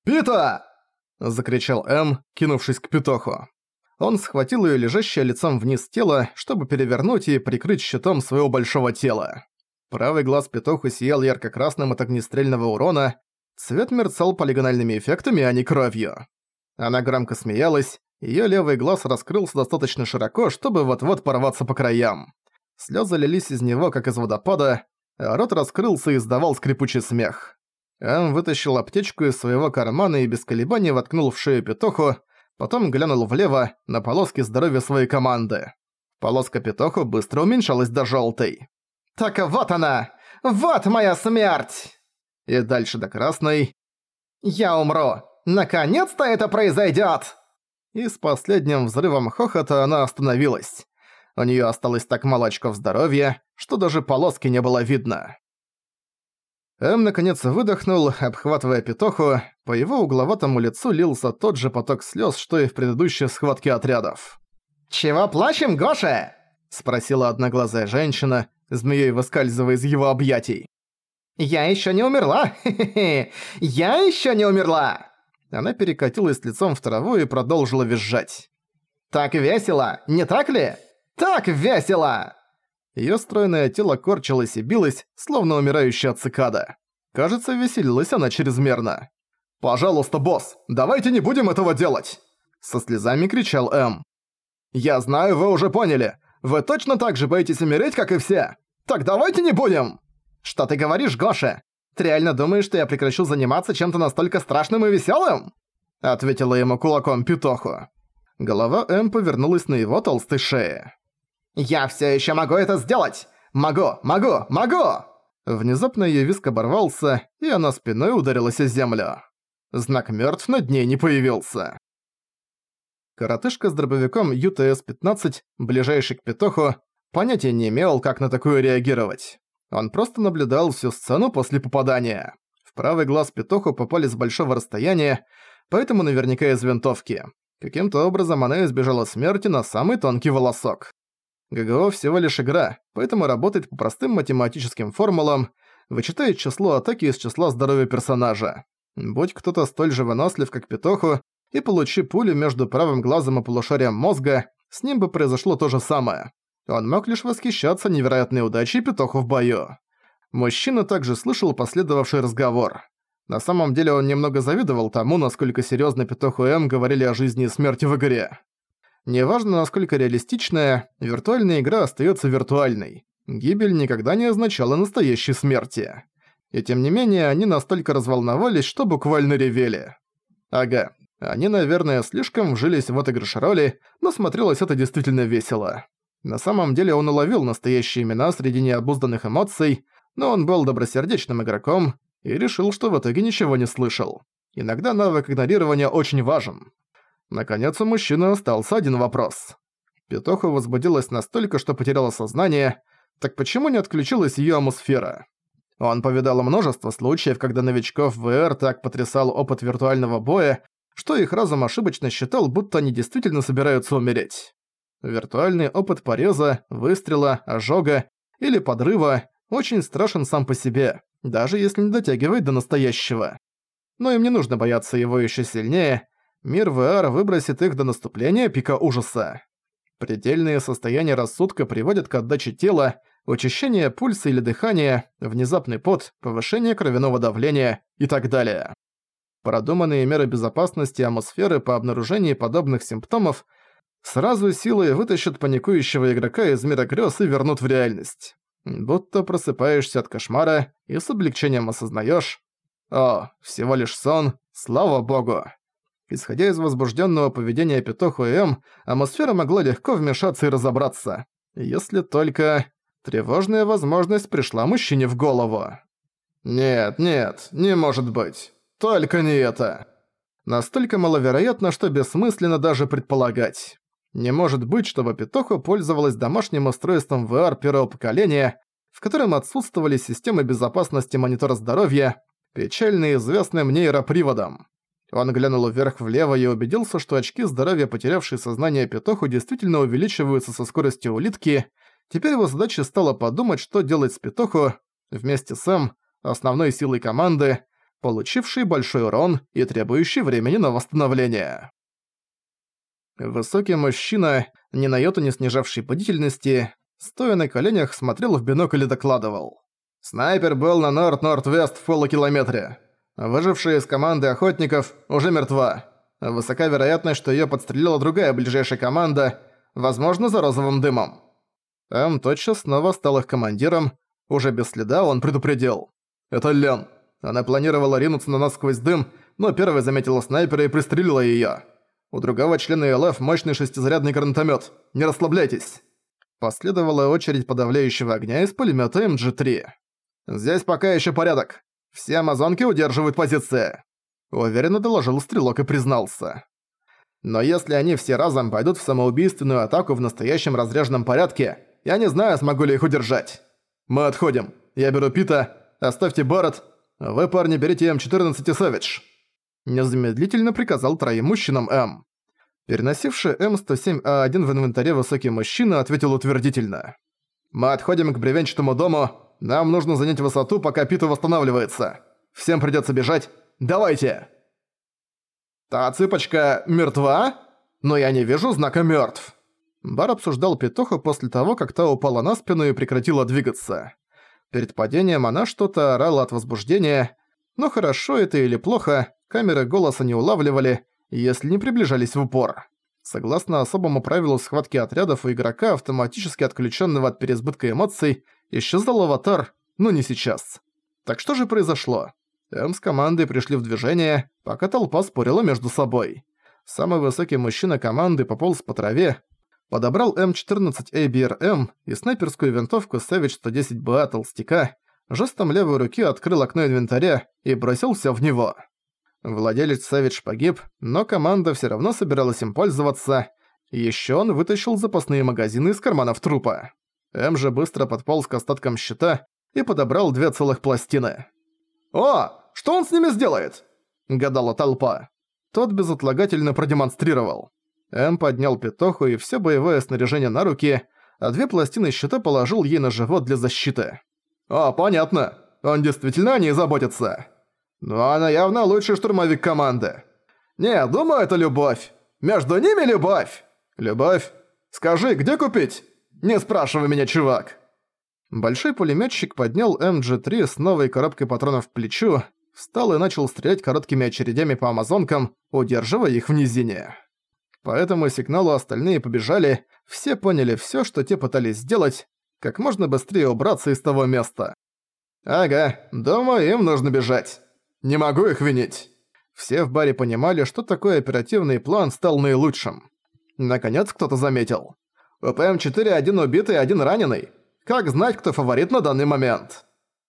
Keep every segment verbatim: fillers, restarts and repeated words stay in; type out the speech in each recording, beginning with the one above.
«Пита!» – закричал М, кинувшись к Питоху. Он схватил её лежащее лицом вниз тело, чтобы перевернуть и прикрыть щитом своего большого тела. Правый глаз Питоху сиял ярко-красным от огнестрельного урона, цвет мерцал полигональными эффектами, а не кровью. Она громко смеялась, её левый глаз раскрылся достаточно широко, чтобы вот-вот порваться по краям. Слёзы лились из него, как из водопада, а рот раскрылся и издавал скрипучий смех. М вытащил аптечку из своего кармана и без колебаний воткнул в шею Питоху, потом глянул влево на полоски здоровья своей команды. Полоска Питоху быстро уменьшалась до жёлтой. «Так вот она! Вот моя смерть!» И дальше до красной. «Я умру! Наконец-то это произойдёт!» И с последним взрывом хохота она остановилась. У неё осталось так мало очков здоровья, что даже полоски не было видно. М наконец выдохнул, обхватывая Питоху, по его угловатому лицу лился тот же поток слёз, что и в предыдущей схватке отрядов. «Чего плачем, Гоша?» – спросила одноглазая женщина, змеей выскальзывая из его объятий. «Я ещё не умерла! Хе-хе-хе! Я ещё не умерла!» Она перекатилась лицом в траву и продолжила визжать. «Так весело, не так ли? Так весело!» Её стройное тело корчилось и билось, словно умирающая цикада. Кажется, веселилась она чрезмерно. «Пожалуйста, босс, давайте не будем этого делать!» Со слезами кричал М. «Я знаю, вы уже поняли. Вы точно так же боитесь умереть, как и все. Так давайте не будем!» «Что ты говоришь, Гоша? Ты реально думаешь, что я прекращу заниматься чем-то настолько страшным и весёлым?» Ответила ему кулаком Питоху. Голова М повернулась на его толстой шее. «Я всё ещё могу это сделать! Могу, могу, могу!» Внезапно её виск оборвался, и она спиной ударилась о землю. Знак «Мёртв» над ней не появился. Коротышка с дробовиком ю тэ эс пятнадцать, ближайший к Питоху, понятия не имел, как на такое реагировать. Он просто наблюдал всю сцену после попадания. В правый глаз Питоху попали с большого расстояния, поэтому наверняка из винтовки. Каким-то образом она избежала смерти на самый тонкий волосок. ГГО всего лишь игра, поэтому работает по простым математическим формулам, вычитает число атаки из числа здоровья персонажа. Будь кто-то столь же вынослив, как Питоху, и получи пулю между правым глазом и полушарием мозга, с ним бы произошло то же самое. Он мог лишь восхищаться невероятной удачей Питоху в бою. Мужчина также слышал последовавший разговор. На самом деле он немного завидовал тому, насколько серьёзно Питоху и М говорили о жизни и смерти в игре. Неважно, насколько реалистичная, виртуальная игра остаётся виртуальной. Гибель никогда не означала настоящей смерти. И тем не менее, они настолько разволновались, что буквально ревели. Ага, они, наверное, слишком вжились в отыгрыш роли, но смотрелось это действительно весело. На самом деле он уловил настоящие имена среди необузданных эмоций, но он был добросердечным игроком и решил, что в итоге ничего не слышал. Иногда навык игнорирования очень важен. Наконец у мужчины остался один вопрос. Питоху возбудилась настолько, что потеряла сознание, так почему не отключилась её атмосфера? Он повидал множество случаев, когда новичков в вэ эр так потрясал опыт виртуального боя, что их разум ошибочно считал, будто они действительно собираются умереть. Виртуальный опыт пореза, выстрела, ожога или подрыва очень страшен сам по себе, даже если не дотягивает до настоящего. Но им не нужно бояться его ещё сильнее, мир вэ эр выбросит их до наступления пика ужаса. Предельные состояния рассудка приводят к отдаче тела, учащение пульса или дыхания, внезапный пот, повышение кровяного давления и так далее. Продуманные меры безопасности атмосферы по обнаружению подобных симптомов сразу силой вытащат паникующего игрока из мира грёз и вернут в реальность. Будто просыпаешься от кошмара и с облегчением осознаешь: «О, всего лишь сон, слава богу». Исходя из возбужденного поведения Питоху и М, атмосфера могла легко вмешаться и разобраться. Если только... Тревожная возможность пришла мужчине в голову. «Нет, нет, не может быть. Только не это». Настолько маловероятно, что бессмысленно даже предполагать. Не может быть, чтобы Питоху пользовалась домашним устройством вэ эр первого поколения, в котором отсутствовали системы безопасности монитора здоровья, печально известным нейроприводом. Он глянул вверх-влево и убедился, что очки здоровья, потерявшие сознание Питоху, действительно увеличиваются со скоростью улитки. Теперь его задачей стало подумать, что делать с Питоху, вместе с М, основной силой команды, получивший большой урон и требующий времени на восстановление. Высокий мужчина, ни на йоту не снижавший бдительности, стоя на коленях, смотрел в бинокль и докладывал. «Снайпер был на норд-норд-вест в полукилометре. Выжившая из команды охотников уже мертва. Высока вероятность, что её подстрелила другая ближайшая команда, возможно, за розовым дымом». М тотчас снова стал их командиром. Уже без следа он предупредил. «Это Лен. Она планировала ринуться на нас сквозь дым, но первой заметила снайпера и пристрелила её. У другого члена ЭЛФ мощный шестизарядный гранатомёт. Не расслабляйтесь». Последовала очередь подавляющего огня из пулемёта эм джи три. «Здесь пока ещё порядок. Все амазонки удерживают позиции», — уверенно доложил стрелок и признался. «Но если они все разом пойдут в самоубийственную атаку в настоящем разряженном порядке, я не знаю, смогу ли их удержать. Мы отходим. Я беру Пита, оставьте Барретт. Вы, парни, берите эм четырнадцать и Сэвидж». Незамедлительно приказал троим мужчинам М. Переносивший эм сто семь а один в инвентаре высокий мужчина ответил утвердительно. «Мы отходим к бревенчатому дому. Нам нужно занять высоту, пока Пита восстанавливается. Всем придётся бежать. Давайте!» «Та цыпочка мертва? Но я не вижу знака мёртв». Бар обсуждал Петуху после того, как та упала на спину и прекратила двигаться. Перед падением она что-то орала от возбуждения, но хорошо это или плохо, камеры голоса не улавливали, если не приближались в упор. Согласно особому правилу схватки отрядов, у игрока, автоматически отключенного от переизбытка эмоций, исчезал аватар, но не сейчас. Так что же произошло? М с командой пришли в движение, пока толпа спорила между собой. Самый высокий мужчина команды пополз по траве, подобрал эм четырнадцать эй би эр эм и снайперскую винтовку Сэвидж сто десять бэ а толстяка, жестом левой руки открыл окно инвентаря и бросился в него. Владелец Сэвидж погиб, но команда все равно собиралась им пользоваться. Еще он вытащил запасные магазины из карманов трупа. М же быстро подполз к остаткам щита и подобрал две целых пластины. «О, что он с ними сделает?» – гадала толпа. Тот безотлагательно продемонстрировал. М поднял Петуху и все боевое снаряжение на руки, а две пластины щита положил ей на живот для защиты. «О, понятно. Он действительно о ней заботится. Но она явно лучший штурмовик команды. Не, думаю, это любовь. Между ними любовь. Любовь? Скажи, где купить? Не спрашивай меня, чувак». Большой пулемётчик поднял эм джи три с новой коробкой патронов к плечу, встал и начал стрелять короткими очередями по амазонкам, удерживая их в низине. По этому сигналу остальные побежали, все поняли всё, что те пытались сделать, как можно быстрее убраться из того места. «Ага, думаю, им нужно бежать. Не могу их винить». Все в баре понимали, что такой оперативный план стал наилучшим. Наконец кто-то заметил. «У пэ эм четыре один убитый и один раненый. Как знать, кто фаворит на данный момент?»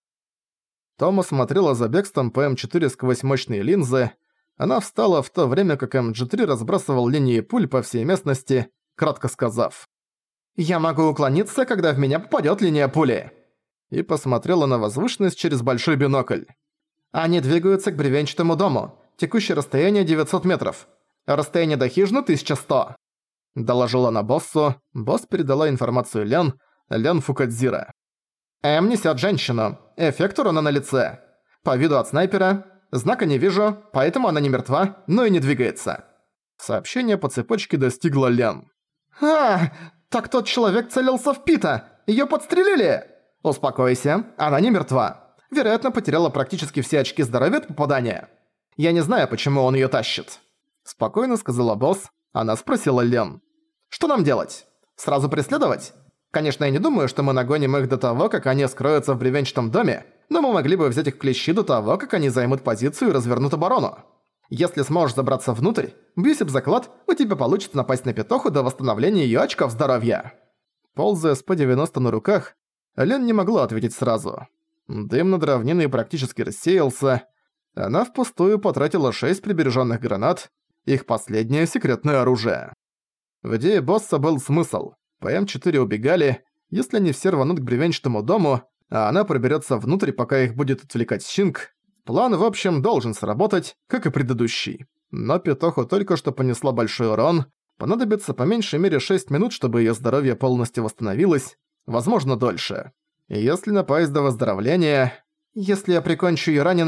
Тома смотрела за бегством пэ эм четыре сквозь мощные линзы. Она встала в то время, как эм джи три разбрасывал линии пуль по всей местности, кратко сказав: «Я могу уклониться, когда в меня попадёт линия пули», и посмотрела на возвышенность через большой бинокль. «Они двигаются к бревенчатому дому. Текущее расстояние девятьсот метров. Расстояние до хижины тысяча сто». Доложила на боссу. Босс передала информацию Лян, Лян Фукадзира. «М несёт женщину. Эффект урона на лице. По виду от снайпера. Знака не вижу, поэтому она не мертва, но и не двигается». Сообщение по цепочке достигло Лян. «А, так тот человек целился в Пита! Её подстрелили!» «Успокойся, она не мертва. Вероятно, потеряла практически все очки здоровья от попадания. Я не знаю, почему он её тащит». Спокойно сказала босс. Она спросила Лен. «Что нам делать? Сразу преследовать? Конечно, я не думаю, что мы нагоним их до того, как они скроются в бревенчатом доме, но мы могли бы взять их в клещи до того, как они займут позицию и развернут оборону. Если сможешь забраться внутрь, бьюсь об заклад, у тебя получится напасть на Петуху до восстановления её очков здоровья». Ползая с пэ девяносто на руках, Лен не могла ответить сразу. Дым над равниной практически рассеялся. Она впустую потратила шесть прибережённых гранат, их последнее секретное оружие. В идее босса был смысл. пэ эм четыре убегали, если они все рванут к бревенчатому дому, а она проберётся внутрь, пока их будет отвлекать Щинг. План, в общем, должен сработать, как и предыдущий. Но Петуху только что понесла большой урон, понадобится по меньшей мере шесть минут, чтобы её здоровье полностью восстановилось, возможно, дольше. И если напасть до выздоровления... Если я прикончу её раненой,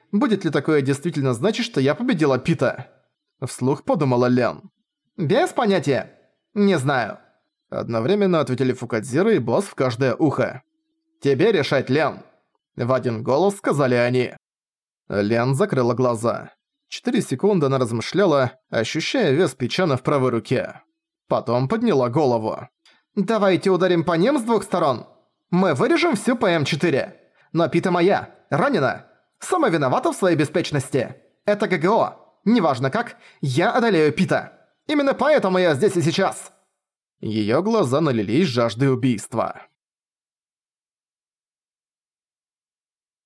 Будет ли такое действительно значить, что я победила Пита? Вслух подумала Лен. Без понятия. Не знаю. Одновременно ответили Фукадзира и босс в каждое ухо. Тебе решать, Лен. В один голос сказали они. Лен закрыла глаза. Четыре секунды она размышляла, ощущая вес Пичана в правой руке. Потом подняла голову. «Давайте ударим по ним с двух сторон. Мы вырежем всю П М четыре. Но Пита моя, ранена. Сама виновата в своей беспечности. Это Г Г О. Неважно как, я одолею Пита. Именно поэтому я здесь и сейчас». Её глаза налились жаждой убийства.